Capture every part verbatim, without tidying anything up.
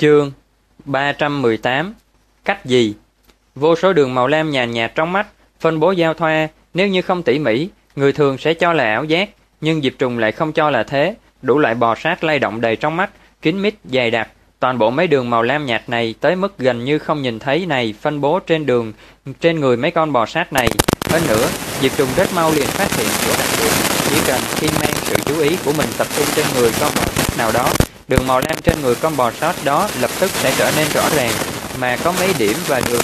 Chương ba trăm mười tám. Cách gì? Vô số đường màu lam nhàn nhạt trong mắt, phân bố giao thoa, nếu như không tỉ mỉ, người thường sẽ cho là ảo giác, nhưng Diệp Trùng lại không cho là thế. Đủ loại bò sát lay động đầy trong mắt, kín mít, dày đặc. Toàn bộ mấy đường màu lam nhạt này tới mức gần như không nhìn thấy này phân bố trên đường, trên người mấy con bò sát này. Hơn nữa, Diệp Trùng rất mau liền phát hiện chỗ đặc biệt. Chỉ cần khi mang sự chú ý của mình tập trung trên người con bò sát nào đó, đường màu lam trên người con bò sát đó lập tức sẽ trở nên rõ ràng, mà có mấy điểm và đường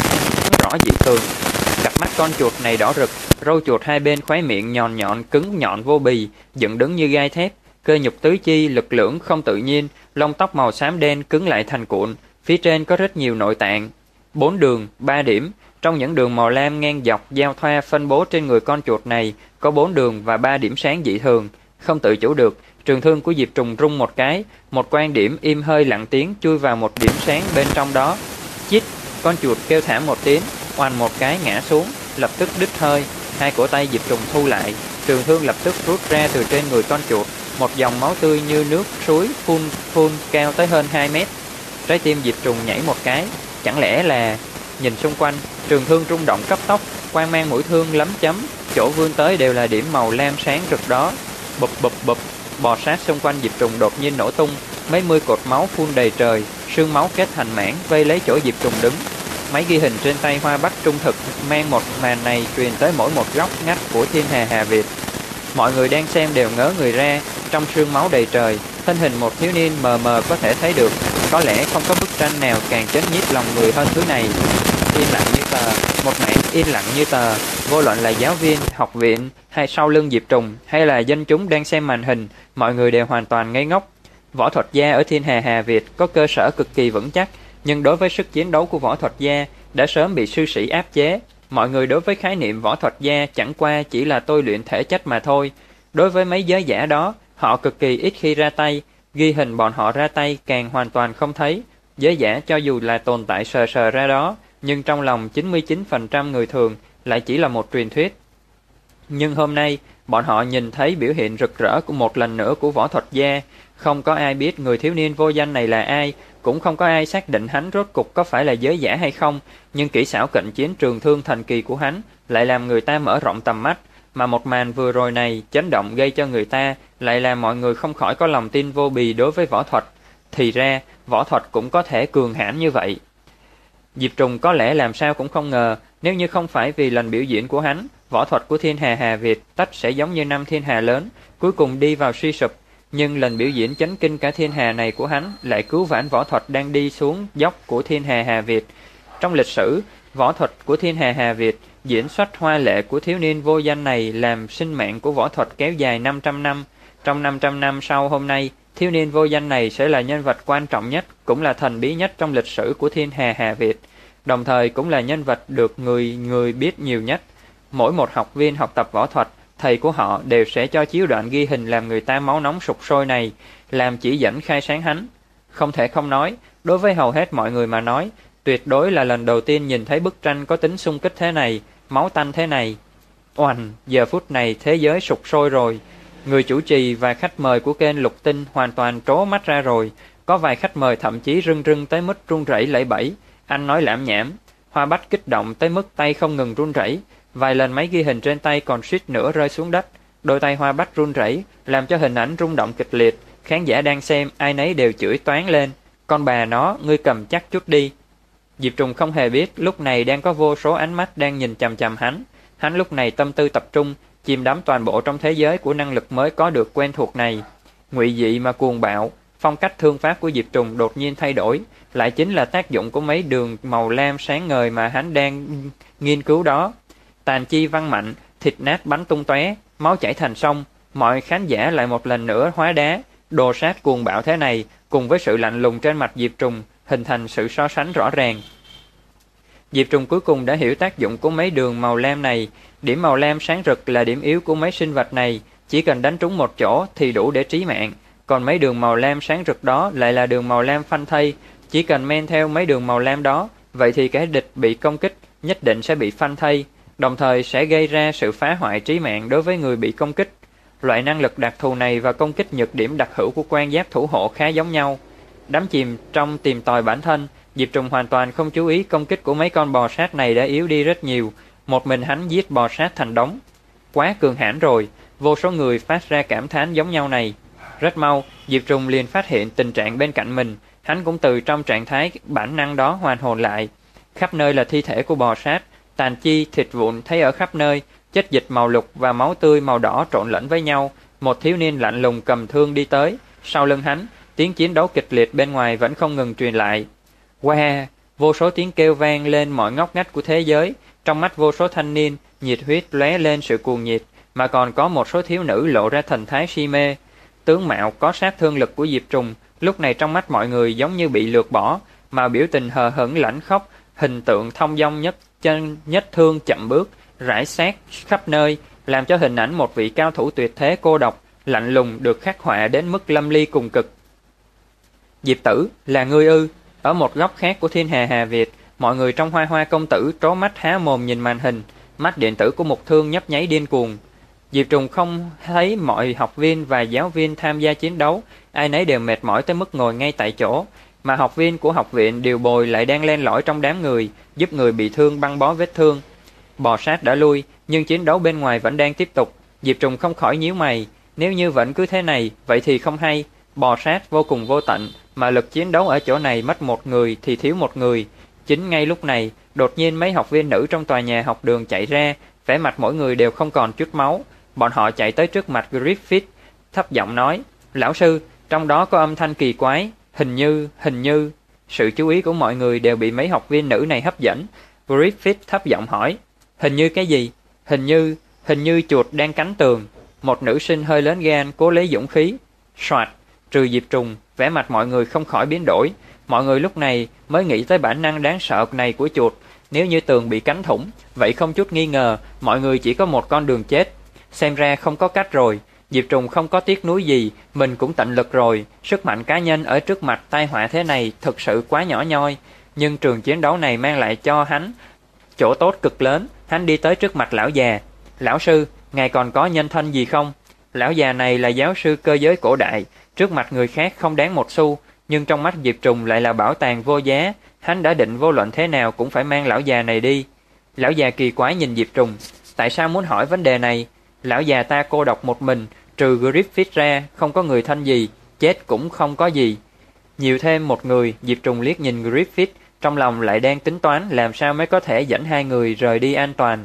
rõ dị thường. Cặp mắt con chuột này đỏ rực, râu chuột hai bên khóe miệng nhọn nhọn cứng nhọn vô bì, dựng đứng như gai thép, cơ nhục tứ chi lực lưỡng không tự nhiên, lông tóc màu xám đen cứng lại thành cuộn, phía trên có rất nhiều nội tạng. Bốn đường, ba điểm. Trong những đường màu lam ngang dọc giao thoa phân bố trên người con chuột này có bốn đường và ba điểm sáng dị thường. Không tự chủ được, trường thương của Diệp Trùng rung một cái, một quan điểm im hơi lặng tiếng chui vào một điểm sáng bên trong đó. Chít, con chuột kêu thảm một tiếng, oanh một cái ngã xuống, lập tức đứt hơi. Hai cổ tay Diệp Trùng thu lại, trường thương lập tức rút ra từ trên người con chuột, một dòng máu tươi như nước suối phun phun cao tới hơn hai mét. Trái tim Diệp Trùng nhảy một cái, chẳng lẽ là... Nhìn xung quanh, trường thương rung động cấp tốc, quang mang mũi thương lấm chấm, chỗ vươn tới đều là điểm màu lam sáng rực đó. Bụp bụp bụp, bò sát xung quanh Diệp Trùng đột nhiên nổ tung, mấy mươi cột máu phun đầy trời, sương máu kết thành mảng vây lấy chỗ Diệp Trùng đứng. Máy ghi hình trên tay Hoa Bách trung thực mang một màn này truyền tới mỗi một góc ngách của thiên hà Hà Việt. Mọi người đang xem đều ngớ người ra, trong sương máu đầy trời, thân hình một thiếu niên mờ mờ có thể thấy được. Có lẽ không có bức tranh nào càng chấn nhiếp lòng người hơn thứ này. Yên lặng như tờ, một mảng yên lặng như tờ, vô luận là giáo viên, học viện, hay sau lưng Diệp Trùng, hay là dân chúng đang xem màn hình, mọi người đều hoàn toàn ngây ngốc. Võ thuật gia ở thiên hà Hà Việt có cơ sở cực kỳ vững chắc, nhưng đối với sức chiến đấu của võ thuật gia đã sớm bị sư sĩ áp chế. Mọi người đối với khái niệm võ thuật gia chẳng qua chỉ là tôi luyện thể chất mà thôi. Đối với mấy giới giả đó, họ cực kỳ ít khi ra tay, ghi hình bọn họ ra tay càng hoàn toàn không thấy. Giới giả cho dù là tồn tại sờ sờ ra đó, nhưng trong lòng chín mươi chín phần trăm người thường lại chỉ là một truyền thuyết. Nhưng hôm nay, bọn họ nhìn thấy biểu hiện rực rỡ của một lần nữa của võ thuật gia. Không có ai biết người thiếu niên vô danh này là ai, cũng không có ai xác định hắn rốt cục có phải là giới giả hay không, nhưng kỹ xảo cận chiến trường thương thần kỳ của hắn lại làm người ta mở rộng tầm mắt, mà một màn vừa rồi này chấn động gây cho người ta, lại làm mọi người không khỏi có lòng tin vô bì đối với võ thuật. Thì ra, võ thuật cũng có thể cường hãn như vậy. Diệp Trùng có lẽ làm sao cũng không ngờ, nếu như không phải vì lần biểu diễn của hắn, võ thuật của thiên hà Hà Việt tất sẽ giống như năm thiên hà lớn, cuối cùng đi vào suy sụp. Nhưng lần biểu diễn chấn kinh cả thiên hà này của hắn lại cứu vãn võ thuật đang đi xuống dốc của thiên hà Hà Việt. Trong lịch sử, võ thuật của thiên hà Hà Việt, diễn xuất hoa lệ của thiếu niên vô danh này làm sinh mạng của võ thuật kéo dài năm trăm năm. Trong năm trăm năm sau hôm nay, thiếu niên vô danh này sẽ là nhân vật quan trọng nhất, cũng là thần bí nhất trong lịch sử của thiên hà Hà Việt, đồng thời cũng là nhân vật được người người biết nhiều nhất. Mỗi một học viên học tập võ thuật, thầy của họ đều sẽ cho chiếu đoạn ghi hình làm người ta máu nóng sục sôi này, làm chỉ dẫn khai sáng hắn. Không thể không nói, đối với hầu hết mọi người mà nói, tuyệt đối là lần đầu tiên nhìn thấy bức tranh có tính xung kích thế này, máu tanh thế này. Oành, giờ phút này thế giới sục sôi rồi. Người chủ trì và khách mời của kênh Lục Tinh hoàn toàn trố mắt ra rồi. Có vài khách mời thậm chí rưng rưng tới mức run rẩy lẩy bẩy. Anh nói lảm nhảm. Hoa Bách kích động tới mức tay không ngừng run rẩy. Vài lần máy ghi hình trên tay còn suýt nữa rơi xuống đất. Đôi tay Hoa Bách run rẩy, làm cho hình ảnh rung động kịch liệt. Khán giả đang xem, ai nấy đều chửi toán lên. Con bà nó, ngươi cầm chắc chút đi. Diệp Trùng không hề biết lúc này đang có vô số ánh mắt đang nhìn chằm chằm hắn. Hắn lúc này tâm tư tập trung, chìm đắm toàn bộ trong thế giới của năng lực mới có được quen thuộc này. Ngụy dị mà cuồng bạo, phong cách thương pháp của Diệp Trùng đột nhiên thay đổi, lại chính là tác dụng của mấy đường màu lam sáng ngời mà hắn đang nghiên cứu đó. Tàn chi văng mạnh, thịt nát bắn tung tóe, máu chảy thành sông, mọi khán giả lại một lần nữa hóa đá. Đồ sát cuồng bạo thế này, cùng với sự lạnh lùng trên mặt Diệp Trùng, hình thành sự so sánh rõ ràng. Diệp Trùng cuối cùng đã hiểu tác dụng của mấy đường màu lam này. Điểm màu lam sáng rực là điểm yếu của mấy sinh vật này, chỉ cần đánh trúng một chỗ thì đủ để trí mạng. Còn mấy đường màu lam sáng rực đó lại là đường màu lam phanh thây, chỉ cần men theo mấy đường màu lam đó, vậy thì kẻ địch bị công kích nhất định sẽ bị phanh thây, đồng thời sẽ gây ra sự phá hoại trí mạng đối với người bị công kích. Loại năng lực đặc thù này và công kích nhược điểm đặc hữu của quan giáp thủ hộ khá giống nhau. Đắm chìm trong tìm tòi bản thân, Diệp Trùng hoàn toàn không chú ý công kích của mấy con bò sát này đã yếu đi rất nhiều. Một mình hắn giết bò sát thành đống. Quá cường hãn rồi, vô số người phát ra cảm thán giống nhau này. Rất mau, Diệp Trùng liền phát hiện tình trạng bên cạnh mình, hắn cũng từ trong trạng thái bản năng đó hoàn hồn lại. Khắp nơi là thi thể của bò sát, tàn chi, thịt vụn thấy ở khắp nơi, chất dịch màu lục và máu tươi màu đỏ trộn lẫn với nhau. Một thiếu niên lạnh lùng cầm thương đi tới, sau lưng hắn, tiếng chiến đấu kịch liệt bên ngoài vẫn không ngừng truyền lại. Wow! Vô số tiếng kêu vang lên mọi ngóc ngách của thế giới, trong mắt vô số thanh niên, nhiệt huyết lóe lên sự cuồng nhiệt, mà còn có một số thiếu nữ lộ ra thần thái si mê. Tướng mạo có sát thương lực của Diệp Trùng, lúc này trong mắt mọi người giống như bị lược bỏ, mà biểu tình hờ hững lãnh khốc, hình tượng thông dong nhất chân nhất thương chậm bước, rải sát khắp nơi, làm cho hình ảnh một vị cao thủ tuyệt thế cô độc, lạnh lùng được khắc họa đến mức lâm ly cùng cực. Diệp Tử, là ngươi ư? Ở một góc khác của thiên hà Hà Việt, mọi người trong Hoa Hoa công tử trố mắt há mồm nhìn màn hình, mắt điện tử của Mục Thương nhấp nháy điên cuồng. Diệp Trùng không thấy mọi học viên và giáo viên tham gia chiến đấu, ai nấy đều mệt mỏi tới mức ngồi ngay tại chỗ, mà học viên của học viện điều bồi lại đang len lỏi trong đám người, giúp người bị thương băng bó vết thương. Bò sát đã lui, nhưng chiến đấu bên ngoài vẫn đang tiếp tục. Diệp Trùng không khỏi nhíu mày, nếu như vẫn cứ thế này, vậy thì không hay. Bò sát vô cùng vô tận, mà lực chiến đấu ở chỗ này mất một người thì thiếu một người. Chính ngay lúc này, đột nhiên mấy học viên nữ trong tòa nhà học đường chạy ra, vẻ mặt mỗi người đều không còn chút máu. Bọn họ chạy tới trước mặt Griffith, thấp giọng nói, lão sư, trong đó có âm thanh kỳ quái, hình như, hình như. Sự chú ý của mọi người đều bị mấy học viên nữ này hấp dẫn. Griffith thấp giọng hỏi, hình như cái gì? Hình như, hình như chuột đang cắn tường. Một nữ sinh hơi lớn gan cố lấy dũng khí. Soạt, trừ Diệp Trùng, vẻ mặt mọi người không khỏi biến đổi. Mọi người lúc này mới nghĩ tới bản năng đáng sợ này của chuột. Nếu như tường bị cắn thủng, vậy không chút nghi ngờ, mọi người chỉ có một con đường chết. Xem ra không có cách rồi. Diệp Trùng không có tiếc nuối gì, mình cũng tận lực rồi. Sức mạnh cá nhân ở trước mặt tai họa thế này thực sự quá nhỏ nhoi. Nhưng trường chiến đấu này mang lại cho hắn chỗ tốt cực lớn. Hắn đi tới trước mặt lão già. Lão sư, ngài còn có nhân thân gì không? Lão già này là giáo sư cơ giới cổ đại, trước mặt người khác không đáng một xu, nhưng trong mắt Diệp Trùng lại là bảo tàng vô giá. Hắn đã định vô luận thế nào cũng phải mang lão già này đi. Lão già kỳ quái nhìn Diệp Trùng. Tại sao muốn hỏi vấn đề này? Lão già ta cô độc một mình, trừ Griffith ra, không có người thân gì, chết cũng không có gì. Nhiều thêm một người, Diệp Trùng liếc nhìn Griffith, trong lòng lại đang tính toán làm sao mới có thể dẫn hai người rời đi an toàn.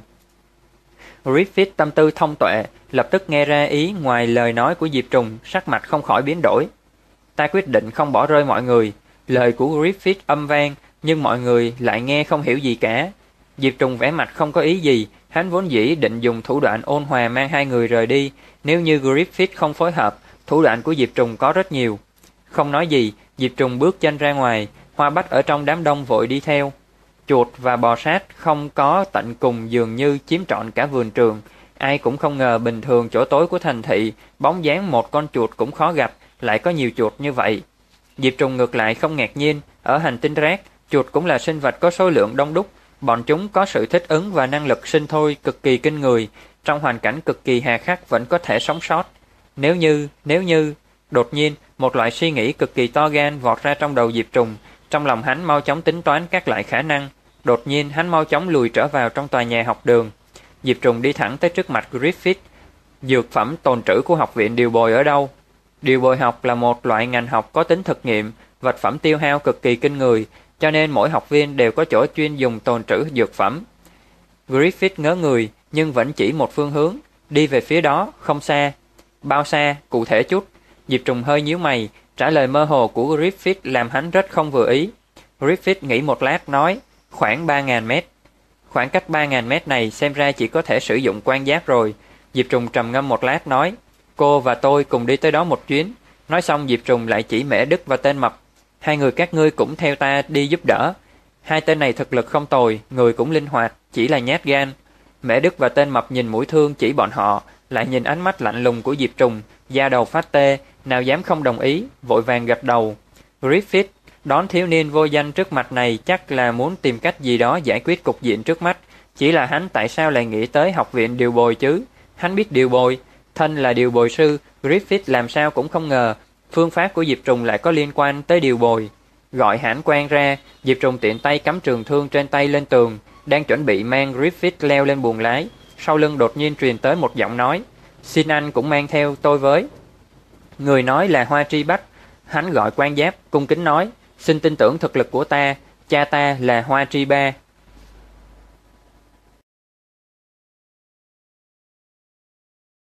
Griffith tâm tư thông tuệ, lập tức nghe ra ý ngoài lời nói của Diệp Trùng, sắc mặt không khỏi biến đổi. Ta quyết định không bỏ rơi mọi người. Lời của Griffith âm vang, nhưng mọi người lại nghe không hiểu gì cả. Diệp Trùng vẻ mặt không có ý gì, hắn vốn dĩ định dùng thủ đoạn ôn hòa mang hai người rời đi. Nếu như Griffith không phối hợp, thủ đoạn của Diệp Trùng có rất nhiều. Không nói gì, Diệp Trùng bước chân ra ngoài, Hoa Bách ở trong đám đông vội đi theo. Chuột và bò sát không có tận cùng dường như chiếm trọn cả vườn trường. Ai cũng không ngờ bình thường chỗ tối của thành thị, bóng dáng một con chuột cũng khó gặp, lại có nhiều chuột như vậy. Diệp Trùng ngược lại không ngạc nhiên, ở hành tinh rác, chuột cũng là sinh vật có số lượng đông đúc. Bọn chúng có sự thích ứng và năng lực sinh thôi cực kỳ kinh người, trong hoàn cảnh cực kỳ hà khắc vẫn có thể sống sót. Nếu như, nếu như, đột nhiên, một loại suy nghĩ cực kỳ to gan vọt ra trong đầu Diệp Trùng, trong lòng hắn mau chóng tính toán các loại khả năng. Đột nhiên hắn mau chóng lùi trở vào trong tòa nhà học đường. Diệp Trùng đi thẳng tới trước mặt Griffith. Dược phẩm tồn trữ của học viện điều bồi ở đâu? Điều bồi học là một loại ngành học có tính thực nghiệm, vật phẩm tiêu hao cực kỳ kinh người, cho nên mỗi học viên đều có chỗ chuyên dùng tồn trữ dược phẩm. Griffith ngớ người, nhưng vẫn chỉ một phương hướng, đi về phía đó, không xa. Bao xa, cụ thể chút? Diệp Trùng hơi nhíu mày, trả lời mơ hồ của Griffith làm hắn rất không vừa ý. Griffith nghĩ một lát nói, khoảng ba nghìn mét. Khoảng cách ba nghìn mét này xem ra chỉ có thể sử dụng quan giác rồi. Diệp Trùng trầm ngâm một lát nói, cô và tôi cùng đi tới đó một chuyến. Nói xong Diệp Trùng lại chỉ Mễ Đức và tên Mập. Hai người các ngươi cũng theo ta đi giúp đỡ. Hai tên này thực lực không tồi, người cũng linh hoạt, chỉ là nhát gan. Mễ Đức và tên Mập nhìn mũi thương chỉ bọn họ, lại nhìn ánh mắt lạnh lùng của Diệp Trùng, da đầu phát tê, nào dám không đồng ý, vội vàng gật đầu. Griffith đón thiếu niên vô danh trước mặt này chắc là muốn tìm cách gì đó giải quyết cục diện trước mắt. Chỉ là hắn tại sao lại nghĩ tới học viện điều bồi chứ? Hắn biết điều bồi, thân là điều bồi sư, Griffith làm sao cũng không ngờ phương pháp của Diệp Trùng lại có liên quan tới điều bồi. Gọi hãnh quan ra, Diệp Trùng tiện tay cắm trường thương trên tay lên tường, đang chuẩn bị mang Griffith leo lên buồng lái. Sau lưng đột nhiên truyền tới một giọng nói, xin anh cũng mang theo tôi với. Người nói là Hoa Tri Bách. Hắn gọi quan giáp, cung kính nói, xin tin tưởng thực lực của ta, cha ta là Hoa Tri Ba.